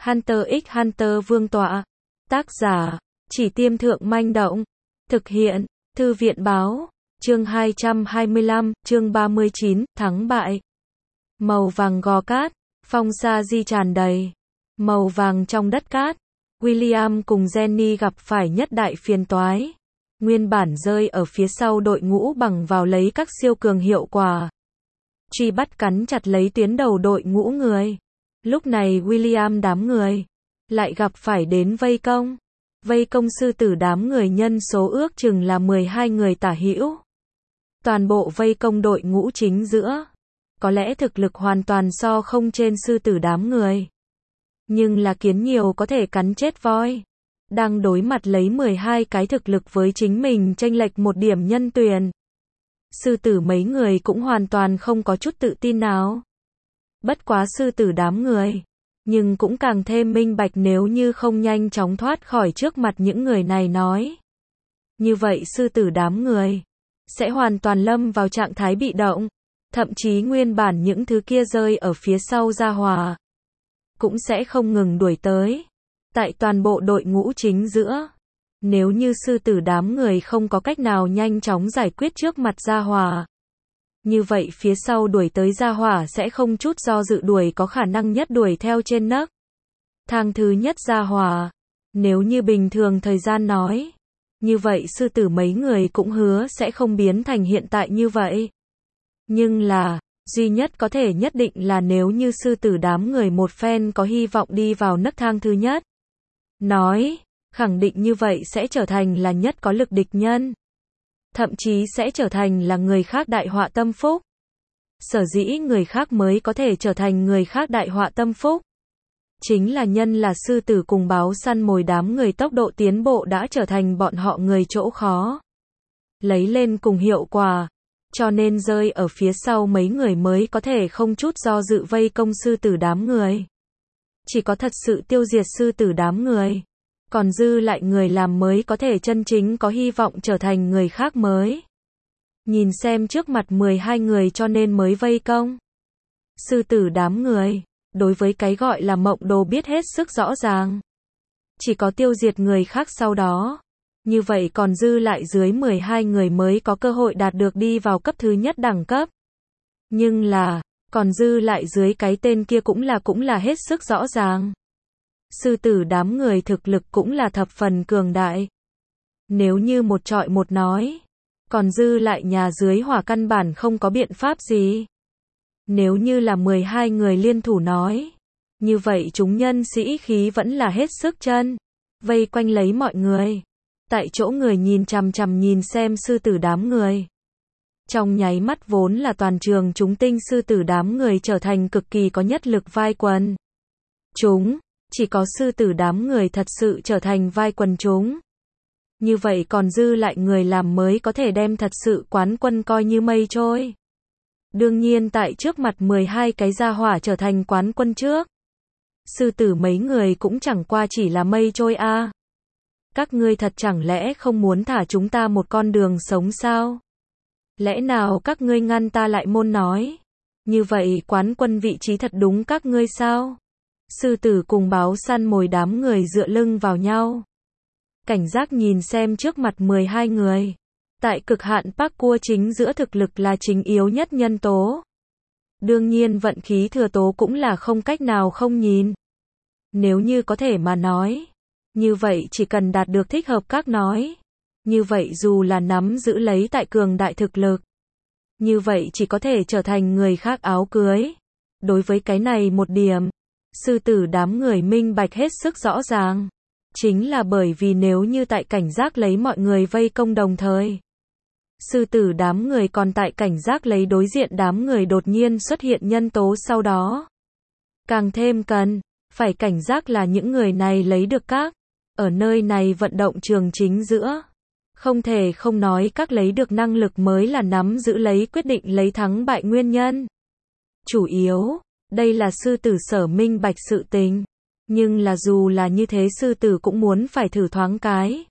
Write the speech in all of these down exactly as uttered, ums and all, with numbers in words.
Hunter x Hunter Vương tọa. Tác giả, Chỉ Tiêm Thượng Manh Động. Thực hiện, Thư viện Báo. Chương hai trăm hai mươi lăm, chương ba mươi chín, thắng bại. Màu vàng gò cát, phong sa di tràn đầy. Màu vàng trong đất cát. William cùng Jenny gặp phải nhất đại phiền toái. Nguyên bản rơi ở phía sau đội ngũ bằng vào lấy các siêu cường hiệu quả. Truy bắt cắn chặt lấy tuyến đầu đội ngũ người. Lúc này William đám người lại gặp phải đến vây công. Vây công sư tử đám người nhân số ước chừng là mười hai người tả hữu. Toàn bộ vây công đội ngũ chính giữa. Có lẽ thực lực hoàn toàn so không trên sư tử đám người. Nhưng là kiến nhiều có thể cắn chết voi. Đang đối mặt lấy mười hai cái thực lực với chính mình chênh lệch một điểm nhân tuyển. Sư tử mấy người cũng hoàn toàn không có chút tự tin nào. Bất quá sư tử đám người. Nhưng cũng càng thêm minh bạch nếu như không nhanh chóng thoát khỏi trước mặt những người này nói. Như vậy sư tử đám người sẽ hoàn toàn lâm vào trạng thái bị động. Thậm chí nguyên bản những thứ kia rơi ở phía sau gia hỏa cũng sẽ không ngừng đuổi tới. Tại toàn bộ đội ngũ chính giữa. Nếu như sư tử đám người không có cách nào nhanh chóng giải quyết trước mặt gia hỏa. Như vậy phía sau đuổi tới gia hỏa sẽ không chút do dự đuổi có khả năng nhất đuổi theo trên nấc thang thứ nhất gia hỏa. Nếu như bình thường thời gian nói. Như vậy sư tử mấy người cũng hứa sẽ không biến thành hiện tại như vậy. Nhưng là, duy nhất có thể nhất định là nếu như sư tử đám người một phen có hy vọng đi vào nấc thang thứ nhất. Nói, khẳng định như vậy sẽ trở thành là nhất có lực địch nhân. Thậm chí sẽ trở thành là người khác đại họa tâm phúc. Sở dĩ người khác mới có thể trở thành người khác đại họa tâm phúc. Chính là nhân là sư tử cùng báo săn mồi đám người tốc độ tiến bộ đã trở thành bọn họ người chỗ khó. Lấy lên cùng hiệu quả. Cho nên rơi ở phía sau mấy người mới có thể không chút do dự vây công sư tử đám người. Chỉ có thật sự tiêu diệt sư tử đám người. Còn dư lại người làm mới có thể chân chính có hy vọng trở thành người khác mới. Nhìn xem trước mặt mười hai người cho nên mới vây công. Sư tử đám người, đối với cái gọi là mộng đồ biết hết sức rõ ràng. Chỉ có tiêu diệt người khác sau đó. Như vậy còn dư lại dưới mười hai người mới có cơ hội đạt được đi vào cấp thứ nhất đẳng cấp. Nhưng là, còn dư lại dưới cái tên kia cũng là cũng là hết sức rõ ràng. Sư tử đám người thực lực cũng là thập phần cường đại. Nếu như một trọi một nói, còn dư lại nhà dưới hỏa căn bản không có biện pháp gì. Nếu như là mười hai người liên thủ nói, như vậy chúng nhân sĩ khí vẫn là hết sức chân, vây quanh lấy mọi người. Tại chỗ người nhìn chằm chằm nhìn xem sư tử đám người. Trong nháy mắt vốn là toàn trường chúng tinh sư tử đám người trở thành cực kỳ có nhất lực vai quần chúng. Chỉ có sư tử đám người thật sự trở thành vai quần chúng. Như vậy còn dư lại người làm mới có thể đem thật sự quán quân coi như mây trôi. Đương nhiên tại trước mặt mười hai cái gia hỏa trở thành quán quân trước. Sư tử mấy người cũng chẳng qua chỉ là mây trôi a. À. Các ngươi thật chẳng lẽ không muốn thả chúng ta một con đường sống sao? Lẽ nào các ngươi ngăn ta lại môn nói? Như vậy quán quân vị trí thật đúng các ngươi sao? Sư tử cùng báo săn mồi đám người dựa lưng vào nhau. Cảnh giác nhìn xem trước mặt mười hai người. Tại cực hạn parkour chính giữa thực lực là chính yếu nhất nhân tố. Đương nhiên vận khí thừa tố cũng là không cách nào không nhìn. Nếu như có thể mà nói. Như vậy chỉ cần đạt được thích hợp các nói. Như vậy dù là nắm giữ lấy tại cường đại thực lực. Như vậy chỉ có thể trở thành người khác áo cưới. Đối với cái này một điểm. Sư tử đám người minh bạch hết sức rõ ràng. Chính là bởi vì nếu như tại cảnh giác lấy mọi người vây công đồng thời. Sư tử đám người còn tại cảnh giác lấy đối diện đám người đột nhiên xuất hiện nhân tố sau đó. Càng thêm cần, phải cảnh giác là những người này lấy được các. Ở nơi này vận động trường chính giữa. Không thể không nói các lấy được năng lực mới là nắm giữ lấy quyết định lấy thắng bại nguyên nhân. Chủ yếu. Đây là sư tử sở minh bạch sự tình. Nhưng là dù là như thế sư tử cũng muốn phải thử thoáng cái.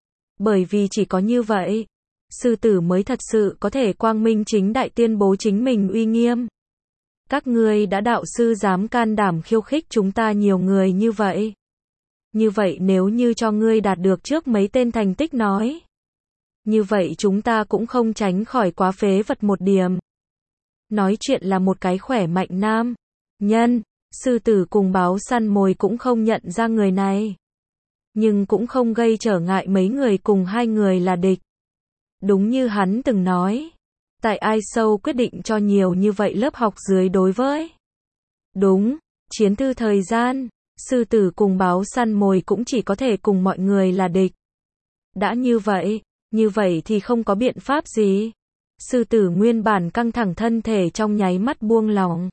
Bởi vì chỉ có như vậy, sư tử mới thật sự có thể quang minh chính đại tuyên bố chính mình uy nghiêm. Các ngươi đã đạo sư dám can đảm khiêu khích chúng ta nhiều người như vậy. Như vậy nếu như cho ngươi đạt được trước mấy tên thành tích nói. Như vậy chúng ta cũng không tránh khỏi quá phế vật một điểm. Nói chuyện là một cái khỏe mạnh nam nhân, sư tử cùng báo săn mồi cũng không nhận ra người này. Nhưng cũng không gây trở ngại mấy người cùng hai người là địch. Đúng như hắn từng nói. Tại ai sâu quyết định cho nhiều như vậy lớp học dưới đối với. Đúng, chiến thư thời gian, sư tử cùng báo săn mồi cũng chỉ có thể cùng mọi người là địch. Đã như vậy, như vậy thì không có biện pháp gì. Sư tử nguyên bản căng thẳng thân thể trong nháy mắt buông lỏng.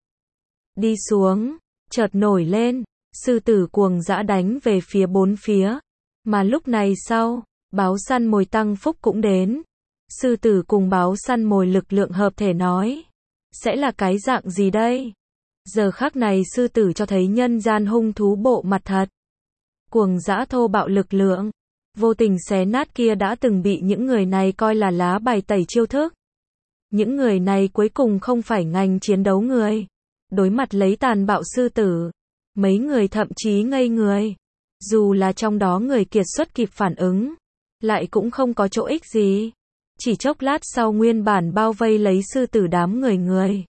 Đi xuống, chợt nổi lên, sư tử cuồng dã đánh về phía bốn phía. Mà lúc này sau, báo săn mồi tăng phúc cũng đến. Sư tử cùng báo săn mồi lực lượng hợp thể nói. Sẽ là cái dạng gì đây? Giờ khắc này sư tử cho thấy nhân gian hung thú bộ mặt thật. Cuồng dã thô bạo lực lượng. Vô tình xé nát kia đã từng bị những người này coi là lá bài tẩy chiêu thức. Những người này cuối cùng không phải ngành chiến đấu người. Đối mặt lấy tàn bạo sư tử. Mấy người thậm chí ngây người. Dù là trong đó người kiệt xuất kịp phản ứng. Lại cũng không có chỗ ích gì. Chỉ chốc lát sau nguyên bản bao vây lấy sư tử đám người người.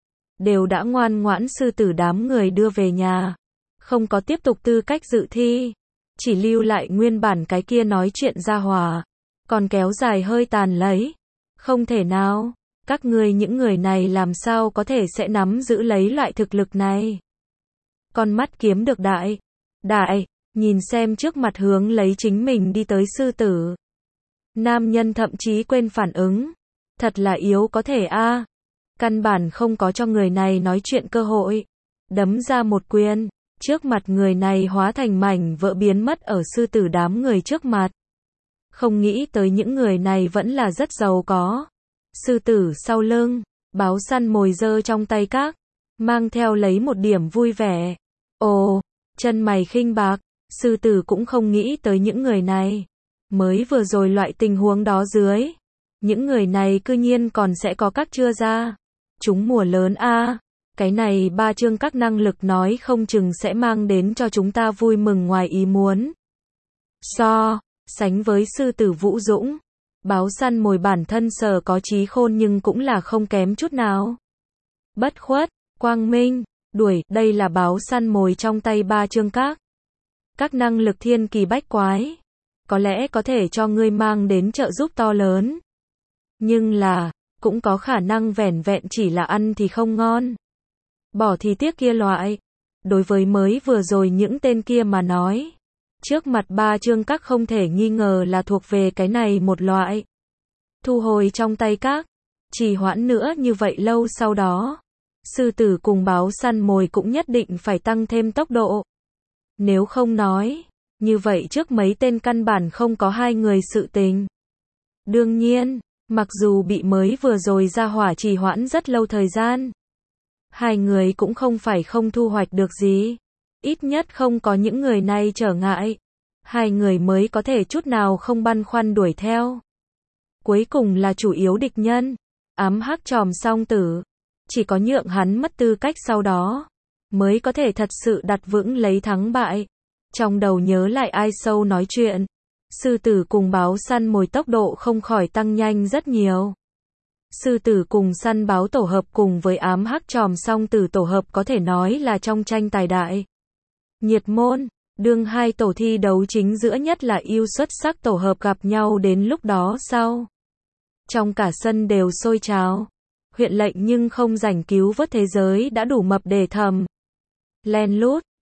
Đều đã ngoan ngoãn sư tử đám người đưa về nhà. Không có tiếp tục tư cách dự thi. Chỉ lưu lại nguyên bản cái kia nói chuyện ra hòa. Còn kéo dài hơi tàn lấy. Không thể nào. Các ngươi những người này làm sao có thể sẽ nắm giữ lấy loại thực lực này. Con mắt kiếm được đại. Đại, nhìn xem trước mặt hướng lấy chính mình đi tới sư tử. Nam nhân thậm chí quên phản ứng. Thật là yếu có thể a à. Căn bản không có cho người này nói chuyện cơ hội. Đấm ra một quyền. Trước mặt người này hóa thành mảnh vỡ biến mất ở sư tử đám người trước mặt. Không nghĩ tới những người này vẫn là rất giàu có. Sư tử sau lưng, báo săn mồi giơ trong tay các, mang theo lấy một điểm vui vẻ. Ồ, chân mày khinh bạc, sư tử cũng không nghĩ tới những người này. Mới vừa rồi loại tình huống đó dưới. Những người này cư nhiên còn sẽ có các chưa ra. Chúng mùa lớn a à. Cái này ba chương các năng lực nói không chừng sẽ mang đến cho chúng ta vui mừng ngoài ý muốn. So, sánh với sư tử Vũ Dũng. Báo săn mồi bản thân sở có trí khôn nhưng cũng là không kém chút nào. Bất khuất, quang minh, đuổi, đây là báo săn mồi trong tay ba chương các. Các năng lực thiên kỳ bách quái. Có lẽ có thể cho ngươi mang đến trợ giúp to lớn. Nhưng là, cũng có khả năng vẻn vẹn chỉ là ăn thì không ngon. Bỏ thì tiếc kia loại. Đối với mới vừa rồi những tên kia mà nói. Trước mặt ba chương các không thể nghi ngờ là thuộc về cái này một loại. Thu hồi trong tay các. Trì hoãn nữa như vậy lâu sau đó. Sư tử cùng báo săn mồi cũng nhất định phải tăng thêm tốc độ. Nếu không nói. Như vậy trước mấy tên căn bản không có hai người sự tình. Đương nhiên. Mặc dù bị mới vừa rồi ra hỏa trì hoãn rất lâu thời gian. Hai người cũng không phải không thu hoạch được gì. Ít nhất không có những người này trở ngại. Hai người mới có thể chút nào không băn khoăn đuổi theo. Cuối cùng là chủ yếu địch nhân. Ám hắc tròm song tử. Chỉ có nhượng hắn mất tư cách sau đó. Mới có thể thật sự đặt vững lấy thắng bại. Trong đầu nhớ lại ai sâu nói chuyện. Sư tử cùng báo săn mồi tốc độ không khỏi tăng nhanh rất nhiều. Sư tử cùng săn báo tổ hợp cùng với ám hắc tròm song tử tổ hợp có thể nói là trong tranh tài đại. Nhiệt môn, đương hai tổ thi đấu chính giữa nhất là ưu xuất sắc tổ hợp gặp nhau đến lúc đó sau. Trong cả sân đều sôi trào. Huyện lệnh nhưng không rảnh cứu vớt thế giới đã đủ mập để thầm. Len lút,